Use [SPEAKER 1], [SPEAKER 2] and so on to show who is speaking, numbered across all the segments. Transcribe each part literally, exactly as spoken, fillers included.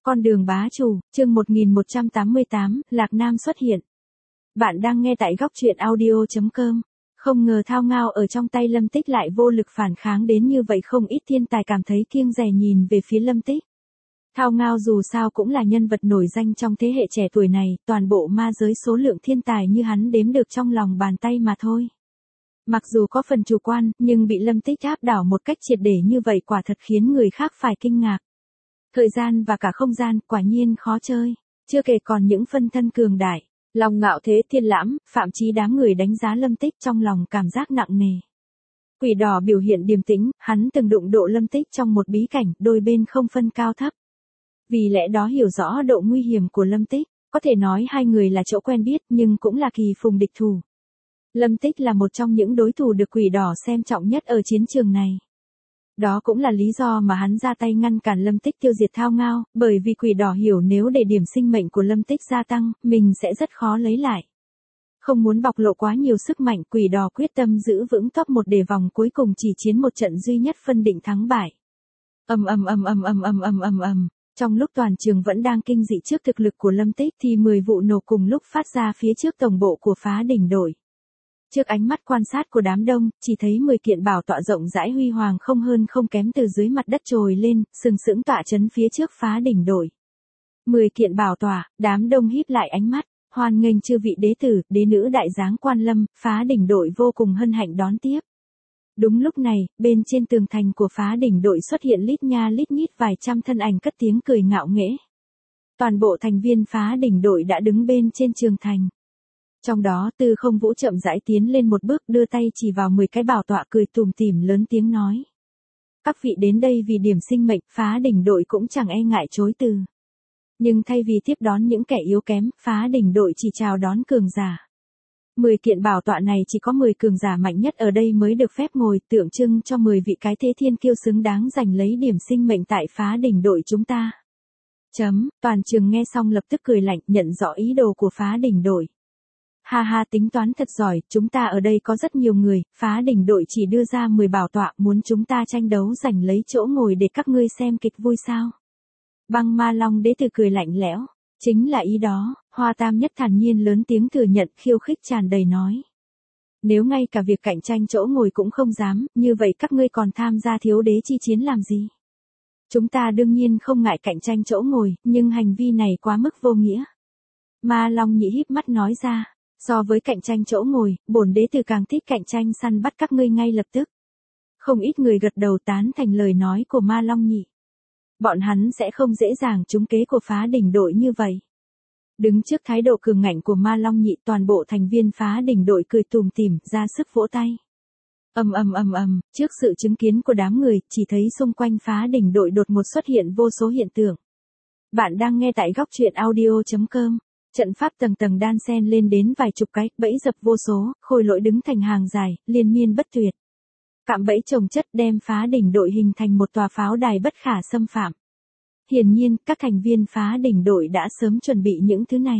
[SPEAKER 1] Con đường bá chủ, chương một nghìn một trăm tám mươi tám, Lạc Nam xuất hiện. Bạn đang nghe tại góc truyện audio chấm com. Không ngờ Thao Ngao ở trong tay Lâm Tích lại vô lực phản kháng đến như vậy, không ít thiên tài cảm thấy kiêng dè nhìn về phía Lâm Tích. Thao Ngao dù sao cũng là nhân vật nổi danh trong thế hệ trẻ tuổi này, toàn bộ ma giới số lượng thiên tài như hắn đếm được trong lòng bàn tay mà thôi. Mặc dù có phần chủ quan, nhưng bị Lâm Tích áp đảo một cách triệt để như vậy quả thật khiến người khác phải kinh ngạc. Thời gian và cả không gian quả nhiên khó chơi, chưa kể còn những phân thân cường đại. Lòng ngạo thế thiên lãm, Phạm Chí đám người đánh giá Lâm Tích trong lòng cảm giác nặng nề. Quỷ đỏ biểu hiện điềm tĩnh, hắn từng đụng độ Lâm Tích trong một bí cảnh, đôi bên không phân cao thấp. Vì lẽ đó hiểu rõ độ nguy hiểm của Lâm Tích, có thể nói hai người là chỗ quen biết nhưng cũng là kỳ phùng địch thủ. Lâm Tích là một trong những đối thủ được quỷ đỏ xem trọng nhất ở chiến trường này. Đó cũng là lý do mà hắn ra tay ngăn cản Lâm Tích tiêu diệt Thao Ngao, bởi vì quỷ đỏ hiểu nếu để điểm sinh mệnh của Lâm Tích gia tăng, mình sẽ rất khó lấy lại. Không muốn bộc lộ quá nhiều sức mạnh, quỷ đỏ quyết tâm giữ vững top một để vòng cuối cùng chỉ chiến một trận duy nhất phân định thắng bại. Ầm ầm ầm ầm ầm ầm ầm ầm ầm. Trong lúc toàn trường vẫn đang kinh dị trước thực lực của Lâm Tích thì mười vụ nổ cùng lúc phát ra phía trước tổng bộ của Phá Đỉnh đội. Trước ánh mắt quan sát của đám đông, chỉ thấy mười kiện bảo tọa rộng rãi huy hoàng không hơn không kém từ dưới mặt đất trồi lên, sừng sững tọa chấn phía trước Phá Đỉnh đội. mười kiện bảo tọa, đám đông híp lại ánh mắt, hoan nghênh chư vị đế tử, đế nữ đại giáng quan lâm, Phá Đỉnh đội vô cùng hân hạnh đón tiếp. Đúng lúc này, bên trên tường thành của Phá Đỉnh đội xuất hiện lít nha lít nhít vài trăm thân ảnh cất tiếng cười ngạo nghễ. Toàn bộ thành viên Phá Đỉnh đội đã đứng bên trên trường thành. Trong đó Tư Không Vũ chậm rãi tiến lên một bước, đưa tay chỉ vào mười cái bảo tọa, cười tủm tỉm lớn tiếng nói. Các vị đến đây vì điểm sinh mệnh, Phá Đỉnh đội cũng chẳng e ngại chối từ. Nhưng thay vì tiếp đón những kẻ yếu kém, Phá Đỉnh đội chỉ chào đón cường giả. mười kiện bảo tọa này chỉ có mười cường giả mạnh nhất ở đây mới được phép ngồi, tượng trưng cho mười vị cái thế thiên kiêu xứng đáng giành lấy điểm sinh mệnh tại Phá Đỉnh đội chúng ta. Chấm, toàn trường nghe xong lập tức cười lạnh, nhận rõ ý đồ của Phá Đỉnh đội. Ha ha, tính toán thật giỏi, chúng ta ở đây có rất nhiều người, Phá Đỉnh đội chỉ đưa ra mười bảo tọa, muốn chúng ta tranh đấu giành lấy chỗ ngồi để các ngươi xem kịch vui sao? Băng Ma Long đế tử cười lạnh lẽo, chính là ý đó. Hoa Tam Nhất thản nhiên lớn tiếng thừa nhận, khiêu khích tràn đầy nói. Nếu ngay cả việc cạnh tranh chỗ ngồi cũng không dám, như vậy các ngươi còn tham gia thiếu đế chi chiến làm gì? Chúng ta đương nhiên không ngại cạnh tranh chỗ ngồi, nhưng hành vi này quá mức vô nghĩa. Ma Long nhị híp mắt nói ra. So với cạnh tranh chỗ ngồi, bổn đế tử càng thích cạnh tranh săn bắt các ngươi ngay lập tức. Không ít người gật đầu tán thành lời nói của Ma Long nhị. Bọn hắn sẽ không dễ dàng trúng kế của Phá Đỉnh đội như vậy. Đứng trước thái độ cường ngạnh của Ma Long nhị, toàn bộ thành viên Phá Đỉnh đội cười tùm tìm, ra sức vỗ tay. Ầm ầm ầm ầm, trước sự chứng kiến của đám người, chỉ thấy xung quanh Phá Đỉnh đội đột ngột xuất hiện vô số hiện tượng. Bạn đang nghe tại góc truyện audio chấm com. Trận pháp tầng tầng đan xen lên đến vài chục cái, bẫy dập vô số, khôi lỗi đứng thành hàng dài, liên miên bất tuyệt. Cạm bẫy chồng chất đem Phá Đỉnh đội hình thành một tòa pháo đài bất khả xâm phạm. Hiển nhiên, các thành viên Phá Đỉnh đội đã sớm chuẩn bị những thứ này.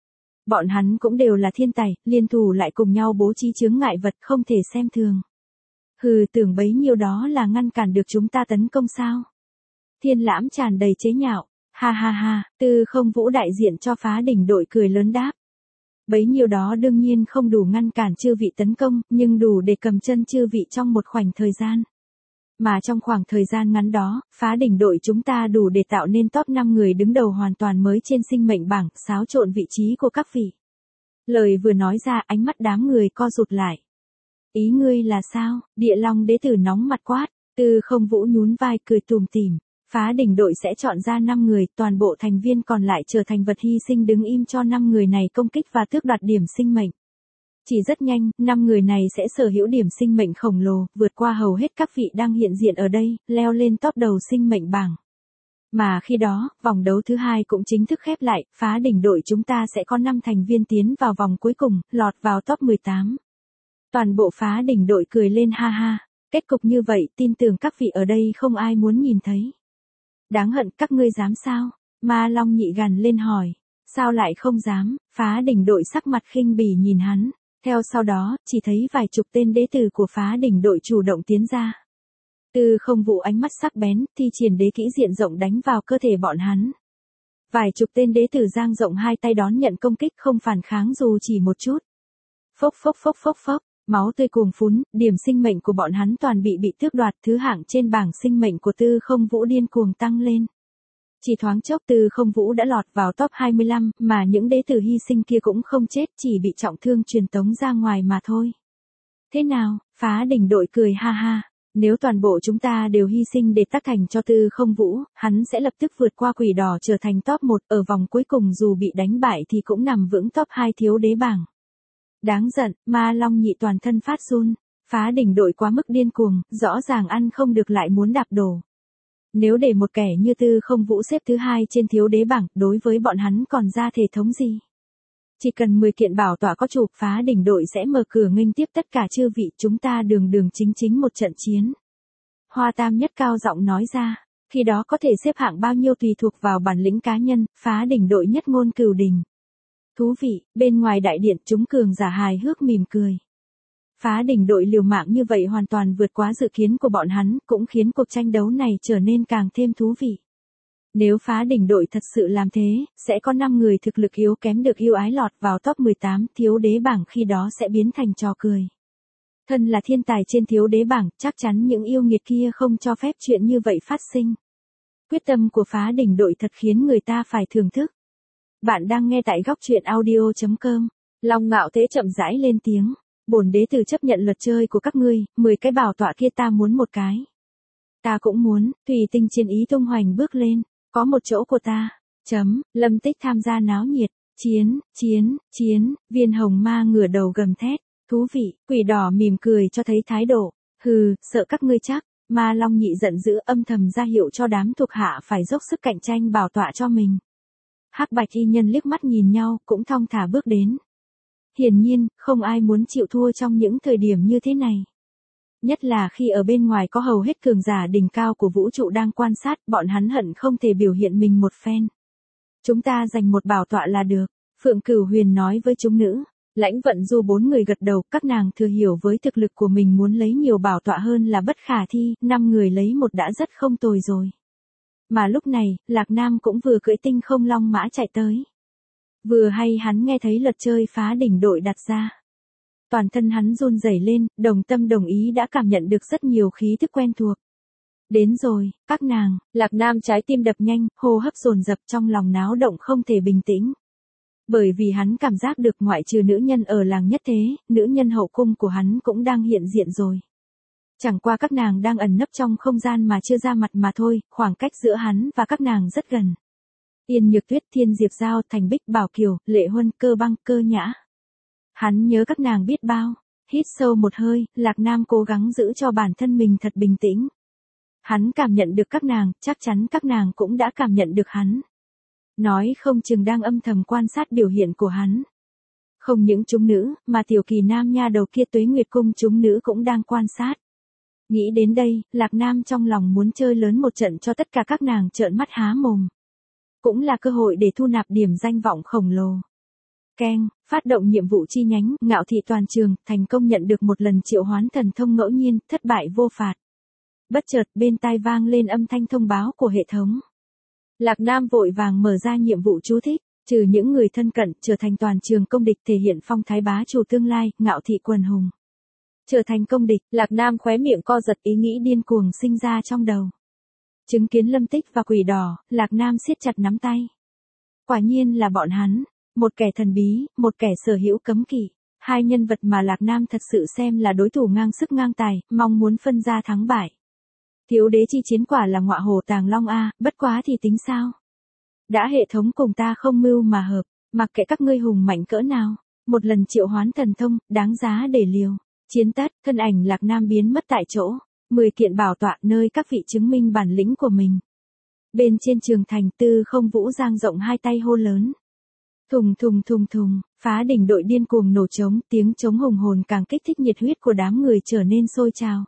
[SPEAKER 1] Bọn hắn cũng đều là thiên tài, liên thủ lại cùng nhau bố trí chướng ngại vật không thể xem thường. Hừ, tưởng bấy nhiêu đó là ngăn cản được chúng ta tấn công sao? Thiên Lãm tràn đầy chế nhạo. Ha ha ha, Tư Không Vũ đại diện cho Phá Đỉnh đội cười lớn đáp. Bấy nhiêu đó đương nhiên không đủ ngăn cản chư vị tấn công, nhưng đủ để cầm chân chư vị trong một khoảnh thời gian. Mà trong khoảng thời gian ngắn đó, Phá Đỉnh đội chúng ta đủ để tạo nên top năm người đứng đầu hoàn toàn mới trên sinh mệnh bảng, xáo trộn vị trí của các vị. Lời vừa nói ra, ánh mắt đám người co rụt lại. Ý ngươi là sao? Địa Long đế tử nóng mặt quát. Tư Không Vũ nhún vai cười tùm tìm. Phá Đỉnh đội sẽ chọn ra năm người, toàn bộ thành viên còn lại trở thành vật hy sinh đứng im cho năm người này công kích và tước đoạt điểm sinh mệnh. Chỉ rất nhanh, năm người này sẽ sở hữu điểm sinh mệnh khổng lồ, vượt qua hầu hết các vị đang hiện diện ở đây, leo lên top đầu sinh mệnh bảng. Mà khi đó, vòng đấu thứ hai cũng chính thức khép lại, Phá Đỉnh đội chúng ta sẽ có năm thành viên tiến vào vòng cuối cùng, lọt vào top mười tám. Toàn bộ Phá Đỉnh đội cười lên ha ha, kết cục như vậy, tin tưởng các vị ở đây không ai muốn nhìn thấy. Đáng hận, các ngươi dám sao? Ma Long nhị gằn lên hỏi. Sao lại không dám? Phá Đỉnh đội sắc mặt khinh bỉ nhìn hắn. Theo sau đó, chỉ thấy vài chục tên đế tử của Phá Đỉnh đội chủ động tiến ra. Tư Không Vũ ánh mắt sắc bén, thi triển đế kỹ diện rộng đánh vào cơ thể bọn hắn. Vài chục tên đế tử dang rộng hai tay đón nhận công kích không phản kháng dù chỉ một chút. Phốc phốc phốc phốc phốc, máu tươi cuồng phún, điểm sinh mệnh của bọn hắn toàn bị bị tước đoạt, thứ hạng trên bảng sinh mệnh của Tư Không Vũ điên cuồng tăng lên. Chỉ thoáng chốc Tư Không Vũ đã lọt vào top hai mươi lăm, mà những đế tử hy sinh kia cũng không chết, chỉ bị trọng thương truyền tống ra ngoài mà thôi. Thế nào, Phá Đỉnh đội cười ha ha. Nếu toàn bộ chúng ta đều hy sinh để tác thành cho Tư Không Vũ, hắn sẽ lập tức vượt qua Quỷ Đỏ trở thành top một, ở vòng cuối cùng dù bị đánh bại thì cũng nằm vững top hai thiếu đế bảng. Đáng giận, Ma Long Nhị toàn thân phát run, Phá Đỉnh đội quá mức điên cuồng, rõ ràng ăn không được lại muốn đạp đổ. Nếu để một kẻ như Tư Không Vũ xếp thứ hai trên thiếu đế bảng, đối với bọn hắn còn ra thể thống gì? Chỉ cần mười kiện bảo tọa có chủ, Phá Đỉnh đội sẽ mở cửa nghênh tiếp tất cả chư vị, chúng ta đường đường chính chính một trận chiến. Hoa Tam Nhất cao giọng nói ra, khi đó có thể xếp hạng bao nhiêu tùy thuộc vào bản lĩnh cá nhân, Phá Đỉnh đội nhất ngôn cửu đỉnh. Thú vị, bên ngoài đại điện chúng cường giả hài hước mỉm cười. Phá Đỉnh đội liều mạng như vậy hoàn toàn vượt quá dự kiến của bọn hắn, cũng khiến cuộc tranh đấu này trở nên càng thêm thú vị. Nếu Phá Đỉnh đội thật sự làm thế, sẽ có năm người thực lực yếu kém được yêu ái lọt vào top mười tám, thiếu đế bảng khi đó sẽ biến thành trò cười. Thân là thiên tài trên thiếu đế bảng, chắc chắn những yêu nghiệt kia không cho phép chuyện như vậy phát sinh. Quyết tâm của Phá Đỉnh đội thật khiến người ta phải thưởng thức. Bạn đang nghe tại góc truyện audio chấm com. Long Ngạo Thế chậm rãi lên tiếng. Bổn đế tử chấp nhận luật chơi của các ngươi, mười cái bảo tọa kia ta muốn một cái. Ta cũng muốn, Thủy Tinh chiến ý tung hoành bước lên, có một chỗ của ta. Chấm, Lâm Tích tham gia náo nhiệt, chiến, chiến, chiến, Viên Hồng Ma ngửa đầu gầm thét, thú vị, Quỷ Đỏ mỉm cười cho thấy thái độ, hừ, sợ các ngươi chắc. Ma Long Nhị giận dữ âm thầm ra hiệu cho đám thuộc hạ phải dốc sức cạnh tranh bảo tọa cho mình. Hắc Bạch Y nhân liếc mắt nhìn nhau, cũng thong thả bước đến. Hiển nhiên, không ai muốn chịu thua trong những thời điểm như thế này. Nhất là khi ở bên ngoài có hầu hết cường giả đỉnh cao của vũ trụ đang quan sát, bọn hắn hận không thể biểu hiện mình một phen. Chúng ta giành một bảo tọa là được, Phượng Cửu Huyền nói với chúng nữ. Lãnh Vận Du bốn người gật đầu, các nàng thừa hiểu với thực lực của mình muốn lấy nhiều bảo tọa hơn là bất khả thi, năm người lấy một đã rất không tồi rồi. Mà lúc này, Lạc Nam cũng vừa cưỡi tinh không long mã chạy tới. Vừa hay hắn nghe thấy luật chơi Phá Đỉnh đội đặt ra. Toàn thân hắn run rẩy lên, đồng tâm đồng ý đã cảm nhận được rất nhiều khí thức quen thuộc. Đến rồi, các nàng, Lạc Nam trái tim đập nhanh, hô hấp dồn dập trong lòng náo động không thể bình tĩnh. Bởi vì hắn cảm giác được ngoại trừ nữ nhân ở làng nhất thế, nữ nhân hậu cung của hắn cũng đang hiện diện rồi. Chẳng qua các nàng đang ẩn nấp trong không gian mà chưa ra mặt mà thôi, khoảng cách giữa hắn và các nàng rất gần. Yên Nhược Tuyết, Thiên Diệp Giao, Thành Bích, Bảo Kiều, Lệ Huân, Cơ Băng, Cơ Nhã. Hắn nhớ các nàng biết bao. Hít sâu một hơi, Lạc Nam cố gắng giữ cho bản thân mình thật bình tĩnh. Hắn cảm nhận được các nàng, chắc chắn các nàng cũng đã cảm nhận được hắn. Nói không chừng đang âm thầm quan sát biểu hiện của hắn. Không những chúng nữ, mà tiểu kỳ nam nha đầu kia Tuế Nguyệt Cung chúng nữ cũng đang quan sát. Nghĩ đến đây, Lạc Nam trong lòng muốn chơi lớn một trận cho tất cả các nàng trợn mắt há mồm. Cũng là cơ hội để thu nạp điểm danh vọng khổng lồ. Keng, phát động nhiệm vụ chi nhánh, Ngạo Thị toàn trường, thành công nhận được một lần triệu hoán thần thông ngẫu nhiên, thất bại vô phạt. Bất chợt, bên tai vang lên âm thanh thông báo của hệ thống. Lạc Nam vội vàng mở ra nhiệm vụ chú thích, trừ những người thân cận, trở thành toàn trường công địch thể hiện phong thái bá chủ tương lai, Ngạo Thị quần hùng. Trở thành công địch, Lạc Nam khóe miệng co giật, ý nghĩ điên cuồng sinh ra trong đầu. Chứng kiến Lâm Tích và Quỷ Đỏ, Lạc Nam siết chặt nắm tay. Quả nhiên là bọn hắn, một kẻ thần bí, một kẻ sở hữu cấm kỵ, hai nhân vật mà Lạc Nam thật sự xem là đối thủ ngang sức ngang tài, mong muốn phân ra thắng bại. Thiếu đế chi chiến quả là ngọa hổ tàng long a, bất quá thì tính sao? Đã hệ thống cùng ta không mưu mà hợp, mặc kệ các ngươi hùng mạnh cỡ nào, một lần triệu hoán thần thông, đáng giá để liều. Chiến tất, thân ảnh Lạc Nam biến mất tại chỗ, mười kiện bảo tọa nơi các vị chứng minh bản lĩnh của mình. Bên trên trường thành, Tư Không Vũ dang rộng hai tay hô lớn. Thùng thùng thùng thùng, Phá Đỉnh đội điên cuồng nổ trống, tiếng trống hùng hồn càng kích thích nhiệt huyết của đám người trở nên sôi trào.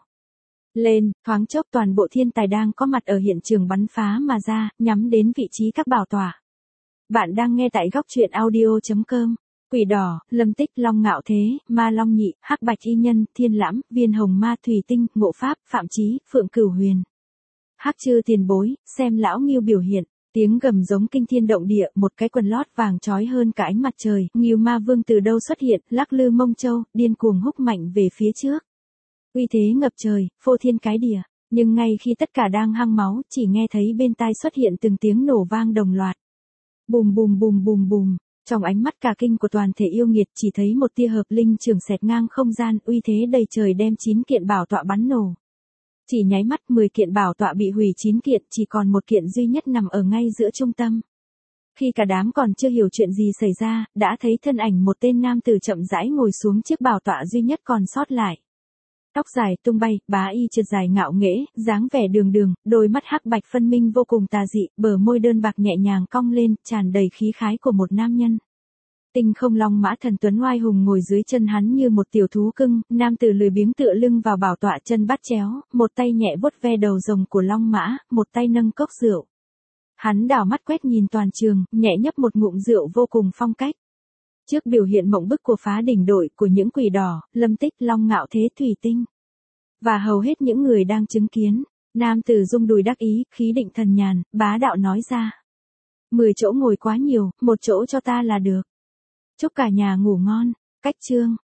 [SPEAKER 1] Lên, thoáng chốc toàn bộ thiên tài đang có mặt ở hiện trường bắn phá mà ra, nhắm đến vị trí các bảo tọa. Bạn đang nghe tại góc truyện audio chấm com. Quỷ Đỏ, Lâm Tích, Long Ngạo Thế, Ma Long Nhị, Hắc Bạch Y nhân, Thiên Lãm, Viên Hồng Ma, Thủy Tinh, Ngộ Pháp, Phạm Chí, Phượng Cửu Huyền. Hắc Chư tiền bối, xem lão Ngưu biểu hiện. Tiếng gầm giống kinh thiên động địa, một cái quần lót vàng chói hơn cả ánh mặt trời, Ngưu Ma Vương từ đâu xuất hiện, lắc lư mông trâu, điên cuồng húc mạnh về phía trước. Uy thế ngập trời, phô thiên cái địa, nhưng ngay khi tất cả đang hăng máu, chỉ nghe thấy bên tai xuất hiện từng tiếng nổ vang đồng loạt. Bùm bùm bùm bùm bùm, trong ánh mắt cả kinh của toàn thể yêu nghiệt chỉ thấy một tia hợp linh trường xẹt ngang không gian, uy thế đầy trời đem chín kiện bảo tọa bắn nổ. Chỉ nháy mắt mười kiện bảo tọa bị hủy chín kiện, chỉ còn một kiện duy nhất nằm ở ngay giữa trung tâm. Khi cả đám còn chưa hiểu chuyện gì xảy ra, đã thấy thân ảnh một tên nam tử chậm rãi ngồi xuống chiếc bảo tọa duy nhất còn sót lại. Tóc dài tung bay, bá y trượt dài ngạo nghễ, dáng vẻ đường đường, đôi mắt hắc bạch phân minh vô cùng tà dị, bờ môi đơn bạc nhẹ nhàng cong lên, tràn đầy khí khái của một nam nhân. Tinh không long mã thần tuấn oai hùng ngồi dưới chân hắn như một tiểu thú cưng, nam tử lười biếng tựa lưng vào bảo tọa chân bắt chéo, một tay nhẹ vuốt ve đầu rồng của long mã, một tay nâng cốc rượu. Hắn đảo mắt quét nhìn toàn trường, nhẹ nhấp một ngụm rượu vô cùng phong cách. Trước biểu hiện mộng bức của phá đỉnh đội của những quỷ đỏ, Lâm Tích, Long Ngạo Thế, Thủy Tinh và hầu hết những người đang chứng kiến, nam tử rung đùi đắc ý, khí định thần nhàn, bá đạo nói ra: Mười chỗ ngồi quá nhiều, một chỗ cho ta là được. Chúc cả nhà ngủ ngon. Cách chương